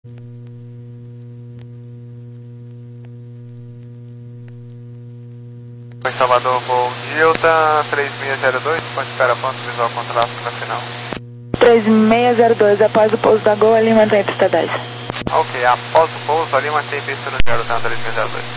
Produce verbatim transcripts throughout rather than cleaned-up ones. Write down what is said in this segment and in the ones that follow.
Em Salvador, voo Delta três seis zero dois, ponte espera ponto visual com tráfego na final. três seis zero dois, após o pouso da Gol, ali mantém pista dez. Ok, após o pouso, ali mantém pista no zero, tá, três seis zero dois.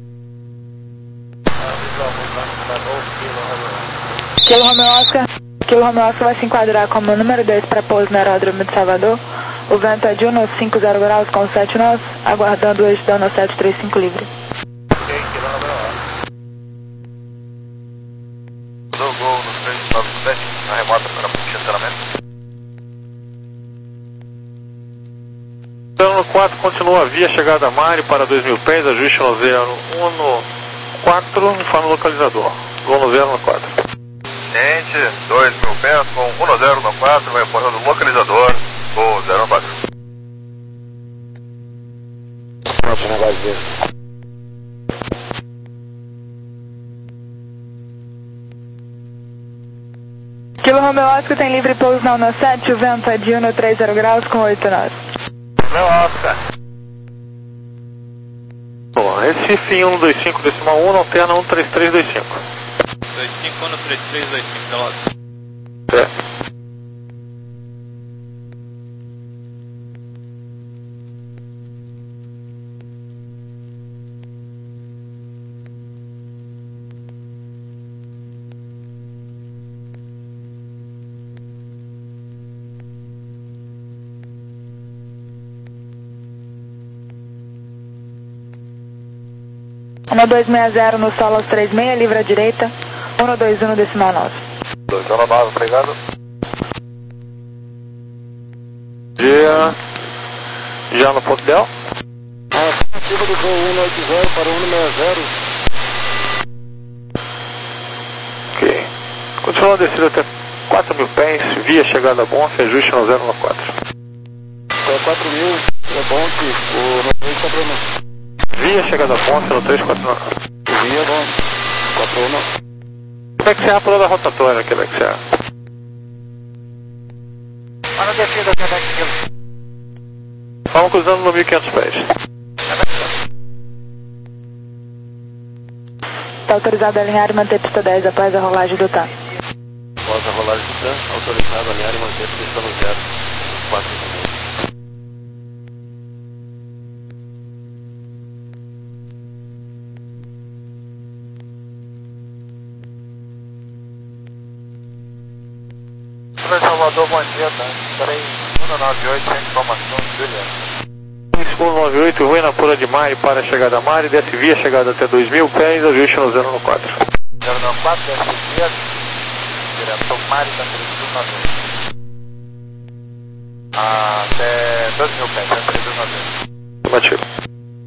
Kilo Romeo Oscar, Kilo Romeo Oscar vai se enquadrar como número dois para pouso no aeródromo de Salvador. O vento é de um cinco zero graus com sete nós, aguardando o eixo da sete três cinco livre. Ok, Kilo Romeo Oscar. Do Gol no três nove sete, na remota para estacionamento. No quatro, continua via chegada a Mari para dois mil pés, ajuste no zero um no quatro, informe localizador. Gol no zero no quatro. Gente, dois mil pés com um no zero no quatro, vai fora do localizador, Gol zero no quatro. Kilo Romeo Oscar tem livre pouso na um sete, o vento é de um três zero graus com oito nós. Meu Oscar. Bom, Recife um dois cinco decimal um, alterna um três três dois cinco. dois cinco um três três dois cinco, Veloz. É. um dois seis zero no solo aos três seis, livre à direita, um dois um decimal nove. dois um nove, obrigado. Dia, já no ponto Del. A ativa do voo um oito zero para um seis zero. Ok. Continua a descer até quatro mil pés, via chegada a Bonfe, ajuste no zero no quatro. Até quatro mil, é bom que o noventa está para Via chegada a Bonfe no três quatro nove. Via bom, quatro um. Quebec Serra pulou da rotatória, Quebec Serra. Olha a descida, Quebec Serra. Vamos cruzando no mil e quinhentos pés. Está autorizado a alinhar e manter pista dez após a rolagem do T A M. Após a rolagem do T A M, autorizado a alinhar e manter pista no zero. quatro cinco. Salvador, bom dia, tá? três um nove oito, sem informação, Juliano. um nove oito, Ruína Pura de Mari para a chegada a Mari, desce via chegada até dois mil pés, ajuste no zero no quatro. zero no quatro, desce via, direção Mari, tá três um nove oito. Até dois mil pés, tá três um nove oito. Batido.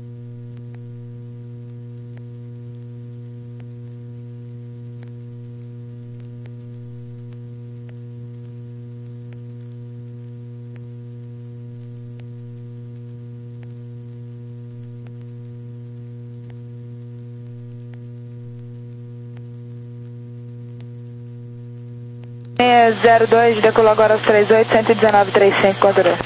seis zero dois, decolou agora aos três oito, cento e dezenove, trinta e cinco, controle.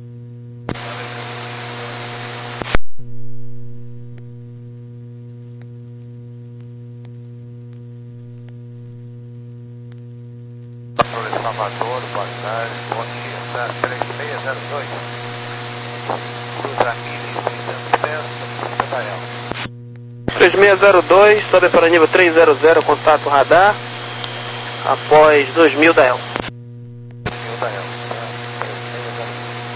Salvador, boa tarde, bom dia, tá? três seis zero dois. Cruza mil e seiscentos pés, pista da Elma. três seis zero dois, sobe para nível três zero zero, contato radar. Após dois mil da Elma. dois mil da Elma, tá? três seis zero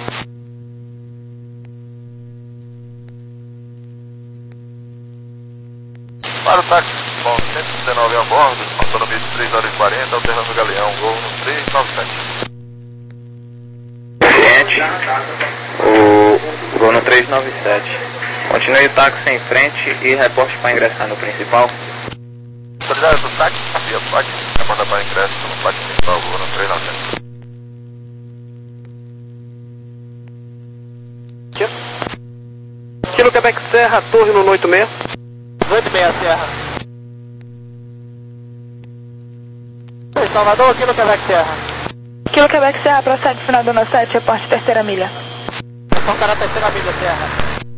dois. Para o táxi, bom, cento e dezenove a bordo, autonomia de três horas e quarenta, alternando o Galeão, Gol no três nove sete. Cliente, o Gol no três nove sete. Continue o táxi em frente e reporte para ingressar no principal. Autoridade do táxi, via pode, reporta para ingresso no táxi principal, Gol no três nove sete. Kilo Quebec Serra, torre no oito seis. oito seis, Serra. Oi, Salvador, Kilo Quebec Serra. Kilo Quebec Serra, procede final do sete, reporte terceira milha. São Cará, terceira milha, terra.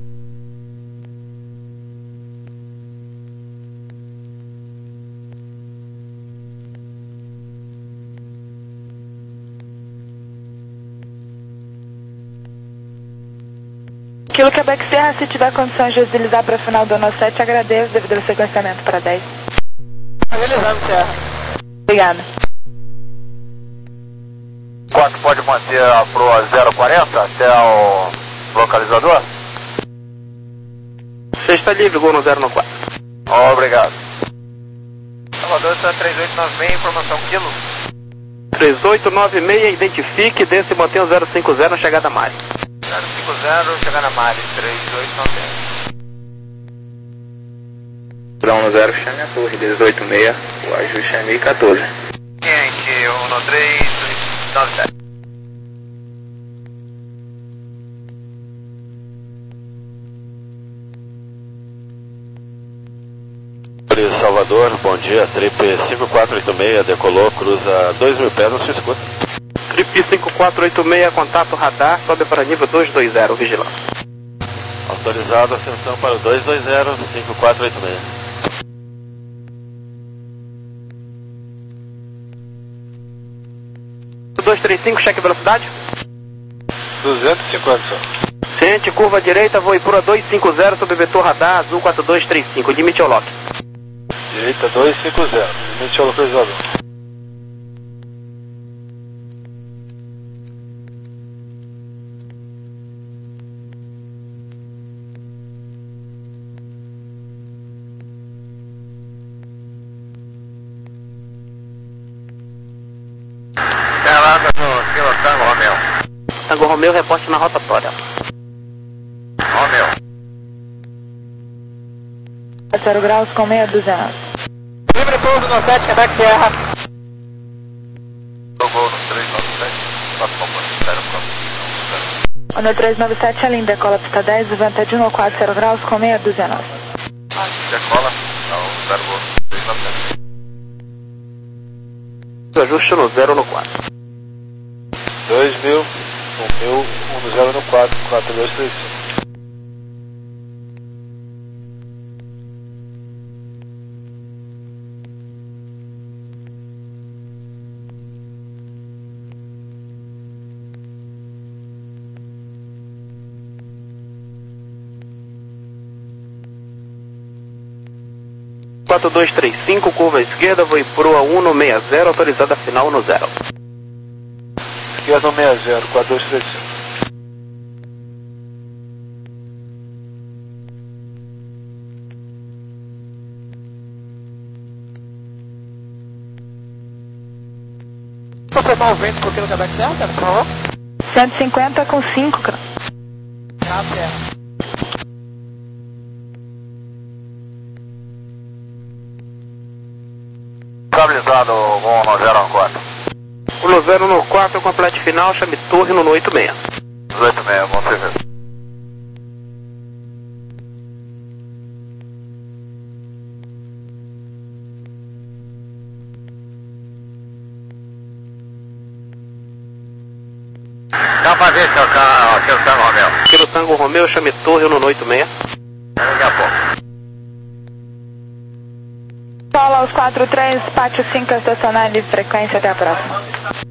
Kilo Quebec Serra, se tiver condições de utilizar para o final do ano sete, agradeço devido ao sequenciamento para dez. Realizando, Serra. Obrigada. quatro pode manter a proa zero quarenta até o localizador? Sexta livre, gol no zero no quatro. Obrigado. Salvador, está três oito nove seis, informação quilo. três oito nove seis, identifique, desce e mantém o zero cinco zero na chegada a Mari. zero cinco zero, chegando a Mari, três oito nove seis. um zero, chame a torre, dezoito seis, o ajuste é mil e quatorze. Quente, um três nove sete. Salvador, bom dia, Trip cinco quatro oito seis, decolou, cruza dois mil pés na sua escuta. Trip cinco quatro oito seis, contato radar, sobe para nível dois dois zero, vigilância. Autorizado, ascensão para o dois dois zero, cinco quatro oito seis. dois três cinco, cheque velocidade. duzentos e cinquenta, senhor. Ciente, curva direita, voo Ipura dois cinco zero, sob vetor radar, azul quatro dois três cinco, limite ao lock. Direita dois cinco zero, limite ao localizador. Pelada no Kilo Tango Romeu. Tango Romeu, reporte na rotatória. Romeu. zero graus com meia dúzia. Livre pouso no sete, Quebec Serra. Voo no três nove sete, quatro componentes, zero O no três nove sete é linda, decola pista dez, o vento é de um a quatro, zero graus com meia dúzia. Decola, não, zero voo, três nove sete. Ajuste no zero no quatro. dois mil, um mil, um zero no quatro, quatro dois três cinco. quatro dois três cinco, curva esquerda, voo Ipura um no seis zero, autorizada final no zero. Esquerda seis zero, quatro dois três cinco. Confirmar o vento com o Kilo Quebec Serra, cara, por favor. cento e cinquenta com cinco, cara. Ah, certo. Estabilizado, voo no zero no quatro. O no zero no quatro, complete final, chame torre no oito seis. dezoito seis, bom serviço. Dá pra ver, seu Tango Romeu. Kilo Tango Romeu, chame torre no oito seis. Daqui a pouco. Paulo aos quatro três, pátio cinco, estacionar livre frequência, até a próxima.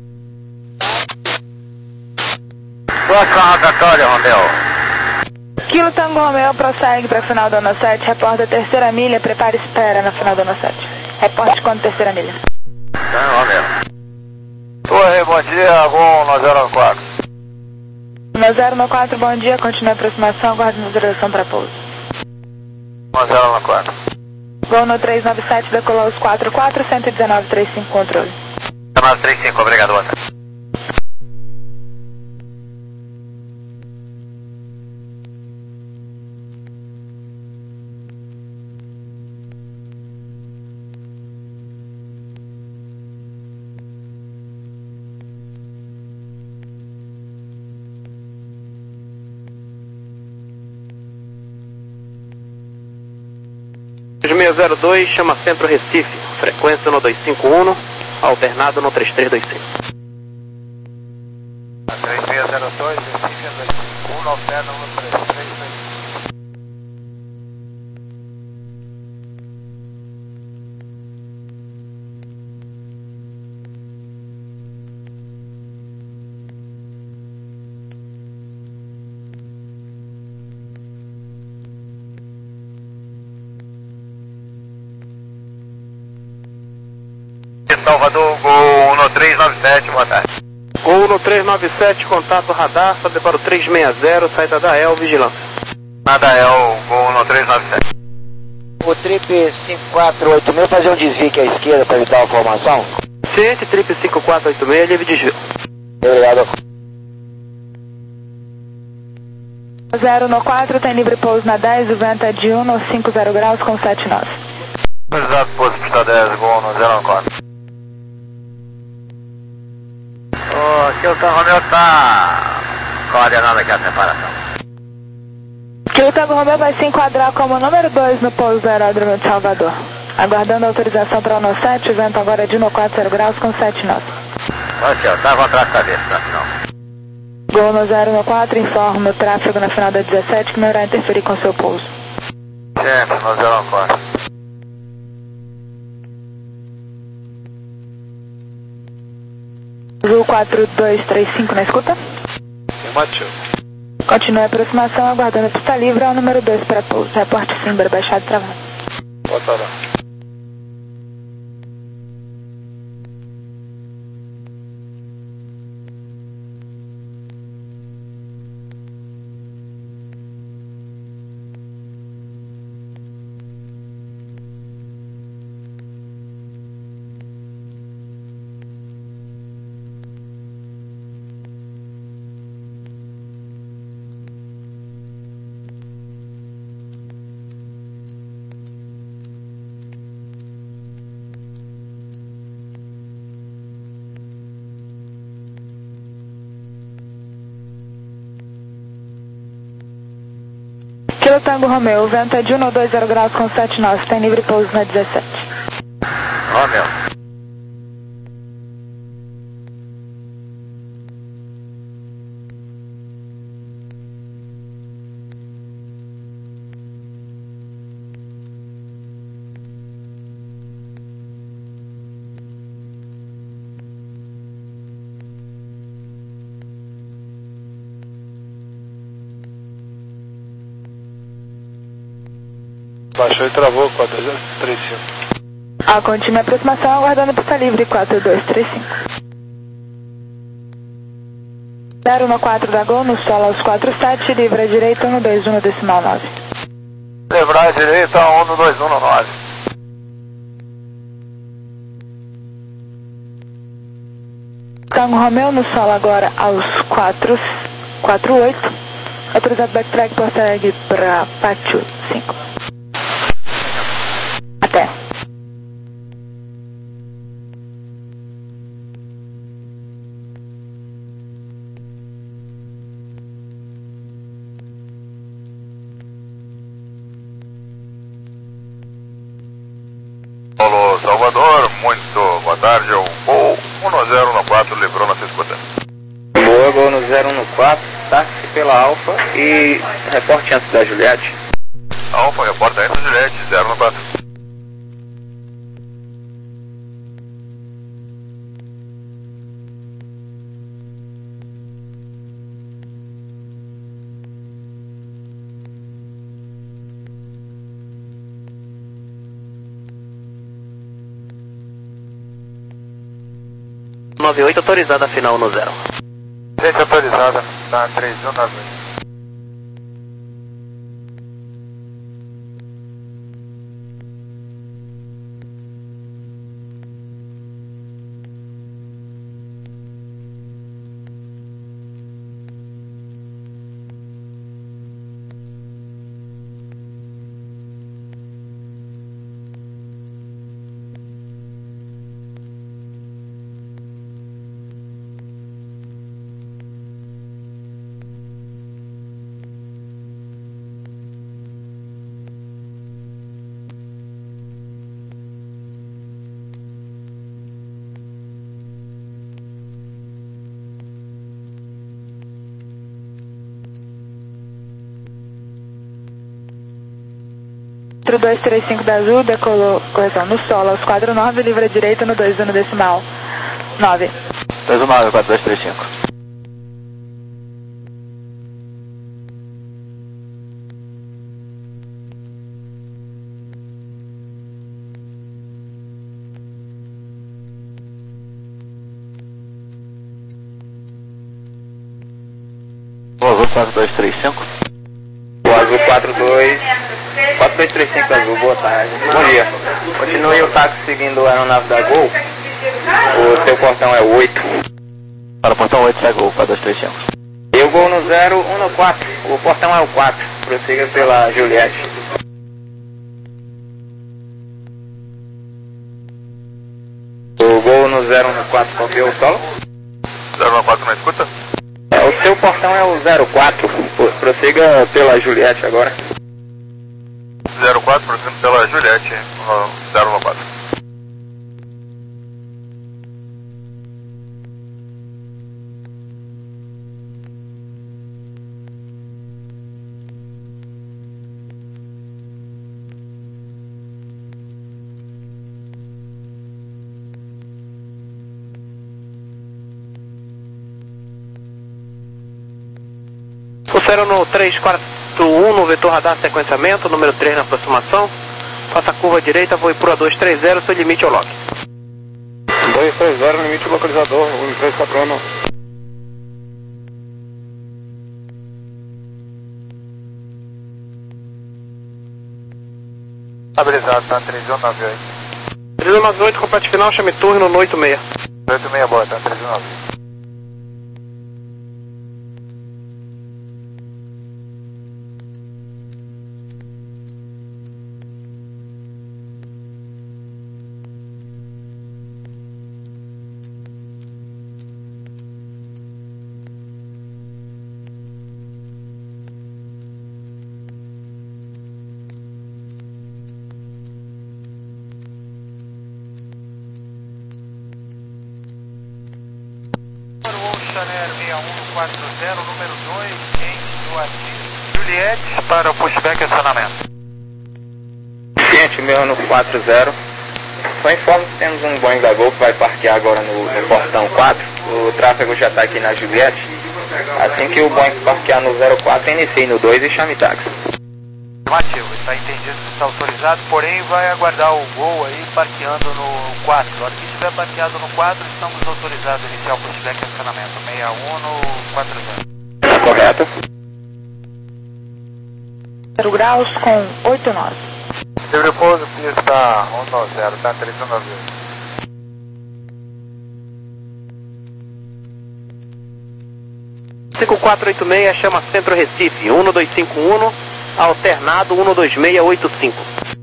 Próxima rotatória, Romeu. Kilo Tango Romeu prossegue para final do ano sete, reporta terceira milha, prepare e espera na final do ano sete. Reporte quando terceira milha. Tango Romeu. Torre, bom dia, voo no zero no quatro. No zero no quatro, bom dia, continue a aproximação, aguarde moderação para pouso. No zero no quatro. Voo no três nove sete, decolou os quatro quatro, cento e dezenove trinta e cinco, controle. nove três cinco, obrigado, boa tarde. seis zero dois, chama Centro Recife, frequência no dois cinco um, alternado no três três dois cinco. três seis zero dois, Recife, dois cinco um, é isso aí. Salvador, Gol um três nove sete, boa tarde. Gol no três nove sete, contato radar, sobe para o três seis zero, saída da E L, vigilância. Nada é o Gol um três nove sete. O trip cinco quatro oito mil fazer um desvio aqui à esquerda para evitar a formação? Ciente, trip cinco quatro oito seis, livre desvio. Obrigado. zero no quatro, tem livre pouso na dez, o vento é de um no cinquenta graus com sete nós. Exato, pouso pista dez, Gol no zero quatro. O Kilton Romeu está coordenando aqui a separação. Kilton Romeu vai se enquadrar como número dois no pouso do aeródromo de Salvador. Aguardando a autorização para o no sete, o vento agora é de um no quarenta graus com sete nós. Ó, senhor, estava atrás da cabeça, tá, final. Gol no zero no quatro, informa o tráfego na final da dezessete que não irá interferir com seu pouso. Sempre, no zero quatro. Azul quatro dois três cinco na escuta. Afirmativo. Continue a aproximação, aguardando a pista livre, é o número dois para pouso. Reporte Simber, baixado travado. Boa tarde. Kilo Tango Romeu, o vento é de um no dois zero graus com sete nós, tem livre pouso na dezessete. Romeu. Baixou e travou, quatro dois três cinco. A continua a aproximação, aguardando a pista livre, quatro dois três cinco. zero no quatro da Gol, no solo aos quatro sete, livre à direita, um dois um no decimal nove. Livrar à direita, um dois um no nove. Tango Romeu, no solo agora aos quatro oito. Autorizado backtrack, Porto Alegre para Pátio cinco. Até. Alô, Salvador, muito boa tarde, o Gol um zero no quatro, livrou na sua escuta. Boa, Gol no zero um quatro, táxi pela Alfa e reporte antes da Juliette. Alfa, reporta aí no Juliette, zero no quatro. nove oito autorizada a final no zero. Gente autorizada na três um nove oito. dois três cinco da Azul, decolou, correção, no solo, aos quatro nove, livre à direita no dois um no decimal. nove. dois um nove, quatro dois três cinco. Azul quatro dois três cinco. O Azul quatro dois... quatro dois três cinco Azul, boa tarde. Bom dia. Continue o táxi seguindo a aeronave da Gol. O seu portão é o oito. Para o portão oito, segue o quatro dois três cinco. E o Gol no zero um no quatro. O portão é o quatro. Prossiga pela Juliette. O Gol no zero um no quatro, copiou o solo? zero um quatro, não escuta? É, o seu portão é o zero quatro. Prossiga pela Juliette agora. zero quatro, prosseguindo pela Juliette, zero um quatro. Sucero no três quatro um no vetor radar sequenciamento, número três na aproximação. Faça a curva direita, voe para dois três zero, seu limite ao log. dois três zero, limite localizador, um três quatro um. Estabilizado, tá? três um nove oito. três um nove oito, complete final, chame turno no oito seis. oito seis, boa, tá? três um nove. Chanel seis um quatro zero, número dois, em Joaquim Juliette, para o pushback e acionamento. Gente, meu no quatro zero. Só informo que temos um Boeing da Gol que vai parquear agora no, no portão quatro. O tráfego já está aqui na Juliette. Assim que o Boeing parquear no zero quatro, inicie no dois e chame táxi. Afirmativo, está entendido que está autorizado, porém vai aguardar o Gol aí parqueando no quatro. A hora que estiver parqueado no quatro, estamos autorizados a iniciar o pushback e acionamento. seis um no quatro zero. Correto. zero graus com oito nove. Livre pouso, pista um nove zero, tá? três um nove oito. cinco quatro oito seis, chama Centro Recife, um dois cinco um, alternado um dois seis oito cinco.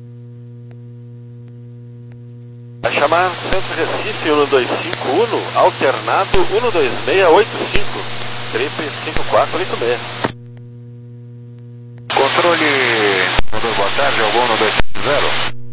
A chamar Centro Recife um dois cinco um, alternado um dois seis oito cinco, triple cinco quatro oito seis. Controle, mandou boa tarde, algum no dois sete zero?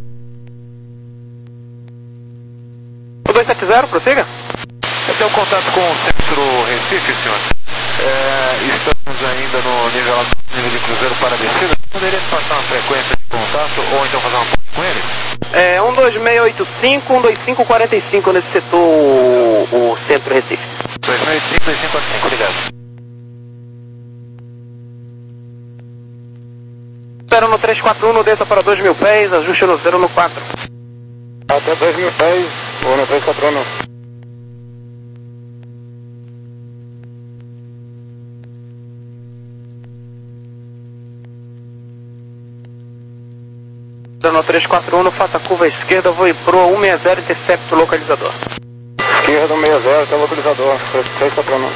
O dois sete zero, prossiga. Eu tenho contato com o Centro Recife, senhor. É, estamos ainda no nível, nível de cruzeiro para descida. Poderia passar uma frequência de contato ou então fazer uma ponte com ele? É um dois seis oito cinco, um dois cinco quatro cinco nesse setor, o, o Centro Recife. dois seis oito cinco, dois cinco quatro cinco, obrigado. zero no três quatro um, desça para dois mil pés, ajuste no zero no quatro. Até dois mil pés, ou no três quatro um. zero no três quatro um, faça a curva à esquerda, voe pro um seis zero, intercepto localizador. Esquerda um seis zero, até localizador, três quatro um.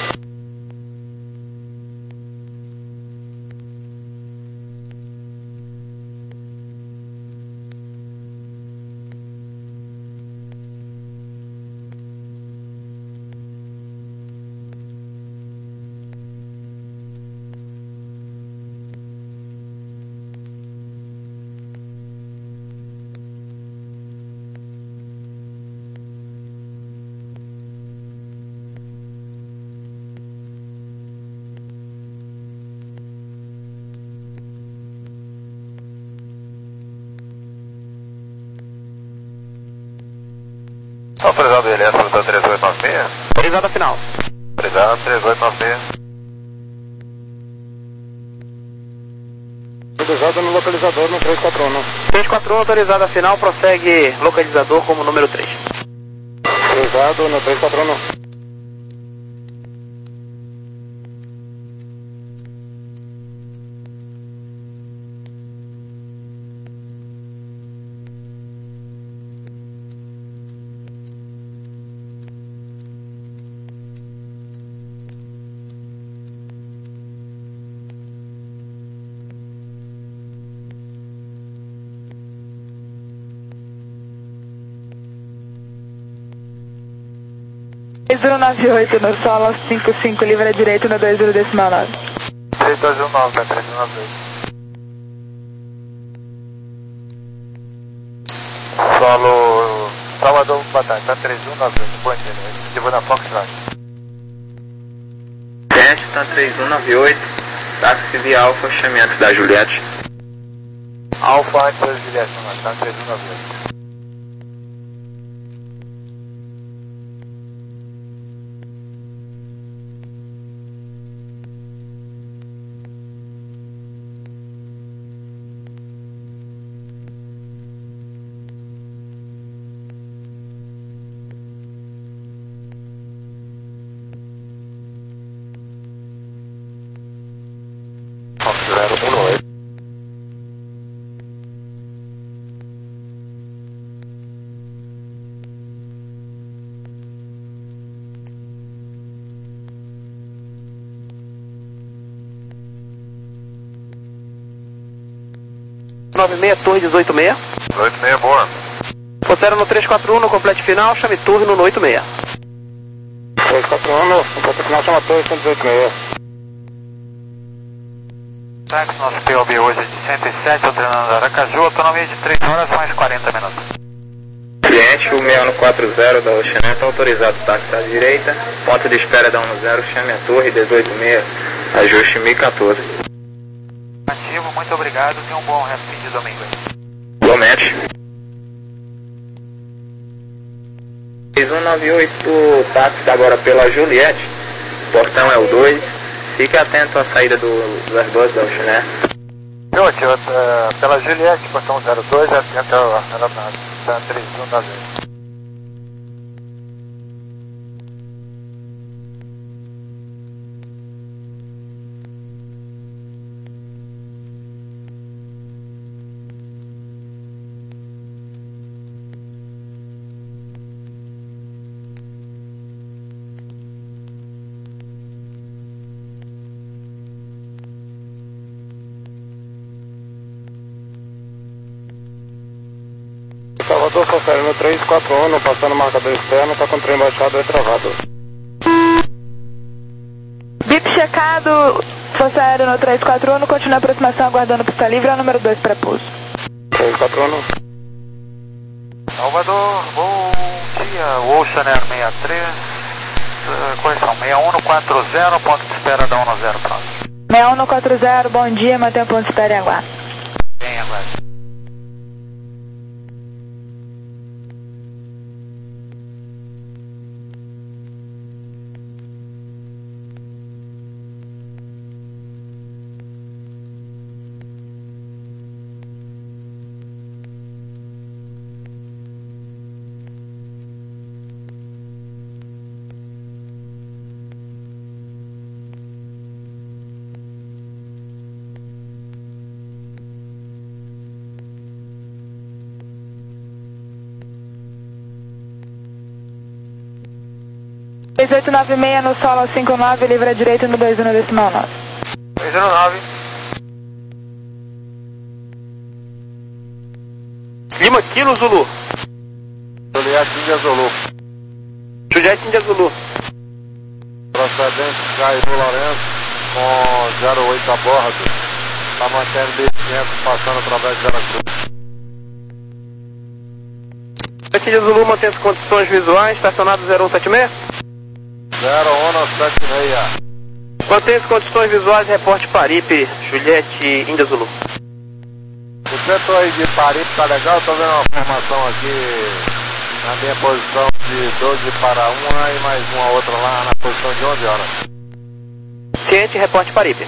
Autorizado ele, essa da três oito nove seis. Autorizado a final. Autorizado três oito nove seis. Autorizado no localizador no três quatro um. três quatro um autorizado a final, prossegue localizador como número três. Autorizado no três quatro um. três zero nove oito no solo cinco cinco, livre à direita no dois zero decimal nove. três dois um nove, três dois um nove oito. Solo Salvador Batalha, tá três um nove oito, bom dia, ativou na Foxtrot. Teste, tá três um nove oito, táxi via Alfa, chameamento da Juliette. Alfa antes da Juliette, tá três um nove oito. nove seis, torre dezoito seis. oito seis, boa. Fossero no três quatro um, no complete final, chame turno no oito seis. três quatro um, no complete final, chama torre cento e dezoito seis. Táxi, nosso P O B hoje é de cento e sete, treinando Aracaju, autonomia de três horas mais quarenta minutos. Cliente, o seis um quatro zero da Oceanet, autorizado táxi à direita, ponto de espera da um zero, chame a torre dezoito seis, ajuste mil e quatorze. Ativo, muito obrigado, tenha um bom resto de domingo aí. Igualmente. três um nove oito, táxi agora pela Juliette, portão é o dois, fique atento à saída do, do Airbus da Oceanet. Eu ativo uh, pela Juliette, portão zero dois, atento ao aeronave, tá três um nove oito. Salvador, Fossero no três quatro um, no passando o marcador externo, tá com o trem baixado e travado. B I P checado, Força Aérea no três quatro um, continua a aproximação aguardando pista livre, é o número dois para pouso. três quatro um. Salvador, bom dia, o Ocean Air sessenta e três, uh, correção, seis um quatro zero, ponto de espera da um zero próximo. seis um quatro zero, bom dia, mantém o ponto de espera e aguarda. Bem, aguarde. três oito nove seis no solo cinco nove, livre à direita no dois um decimal nove. três zero nove. Lima Kilo Zulu. Juliette India Zulu. Juliette India Zulu. Procedente Caio Lourenço com zero oito a bordo. Está mantendo B quinhentos passando através de Veracruz. Juliette India Zulu mantém as condições visuais, estacionado zero um sete seis. zero um sete seis. Mantém as condições visuais, reporte Paripe, Juliette India Zulu. O setor aí de Paripe tá legal, tô vendo uma formação aqui Na minha posição de doze para uma e mais uma outra lá na posição de onze horas. Ciente, reporte Paripe.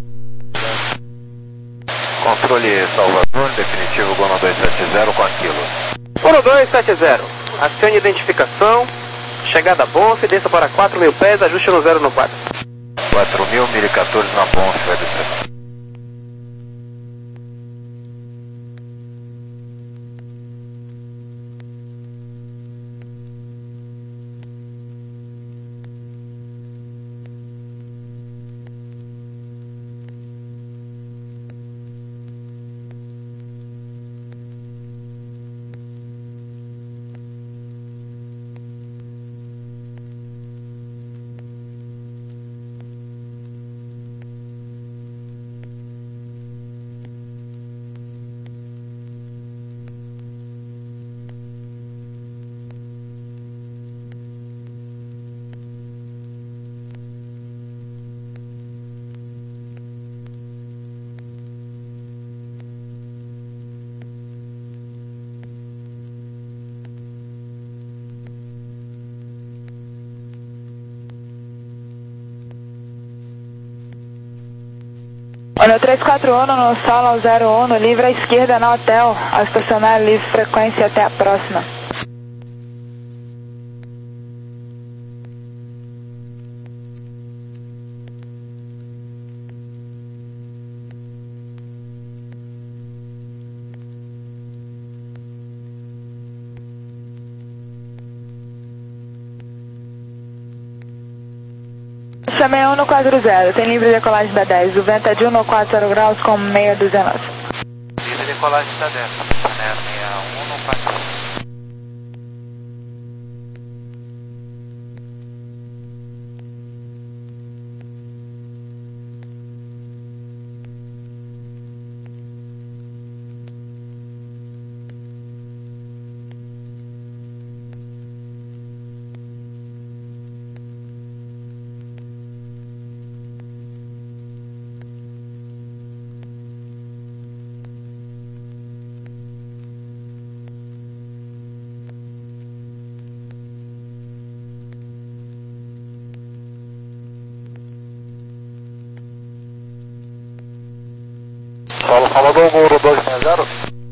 Controle Salvador, definitivo Gono dois sete zero com aquilo. Gono dois sete zero, acione identificação, chegada a Bonf, desça para quatro mil pés, ajuste no zero no quatro. quatro mil, mil e quatorze na Bonf, vai descer. Olha, três quatro um no solo zero um, livre à esquerda no hotel, a estacionar livre frequência até a próxima. Chamei um no quatro zero, tem livre decolagem da dez, o vento é de um no quatro zero graus com meia dúzia nós. Livre decolagem da dez, né, meia um no quatro zero. Solo Salvador, Gono dois seis zero.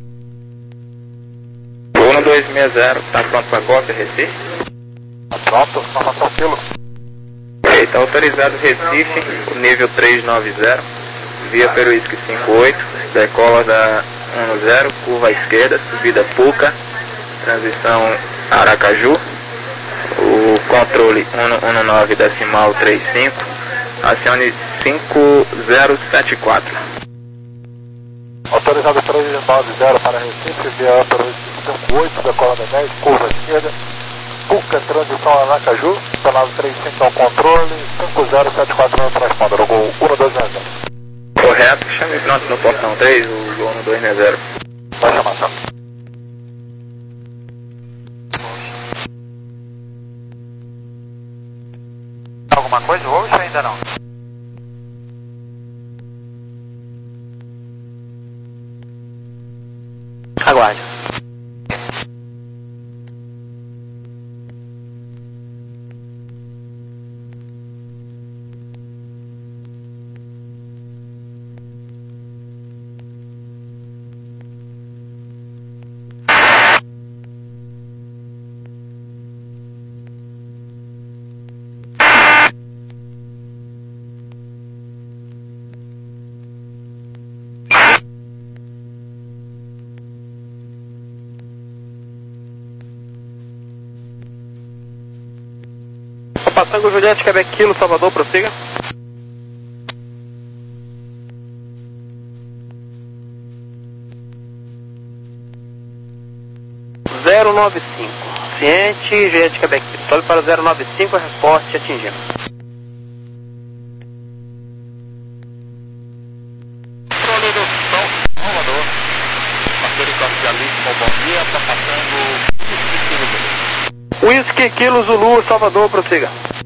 Gono dois seis zero, tá pronto para cópia, Recife? Tá pronto, informação quilo. Ok, está autorizado Recife, nível trezentos e noventa, via Peruísque cinquenta e oito, decola da dez, curva à esquerda, subida Puca, transição Aracaju, o controle cento e nove decimal trinta e cinco, acione cinco zero sete quatro. Autorizado trezentos e noventa para Recife, via Peruísque cinquenta e oito, decola da dez, curva à esquerda, Puca, transição Aracaju, canal trinta e cinco ao controle, cinco zero sete quatro no transponder, o Gol um dois seis zero. Correto, chame pronto no portão três, o Gono dois seis zero. Vai chamar, tá? Alguma coisa hoje ou ainda não? Aguarde. Passando Juliette, Quebec Kilo, Salvador, prossiga. zero nove cinco, ciente, Juliette, Quebec Kilo. Sobe para zero nove cinco, a resposta atingindo. Controle do Salvador, parceiro comercialíssimo, bom dia, tá passando Whisky Kilo Zulu, Salvador, prossiga.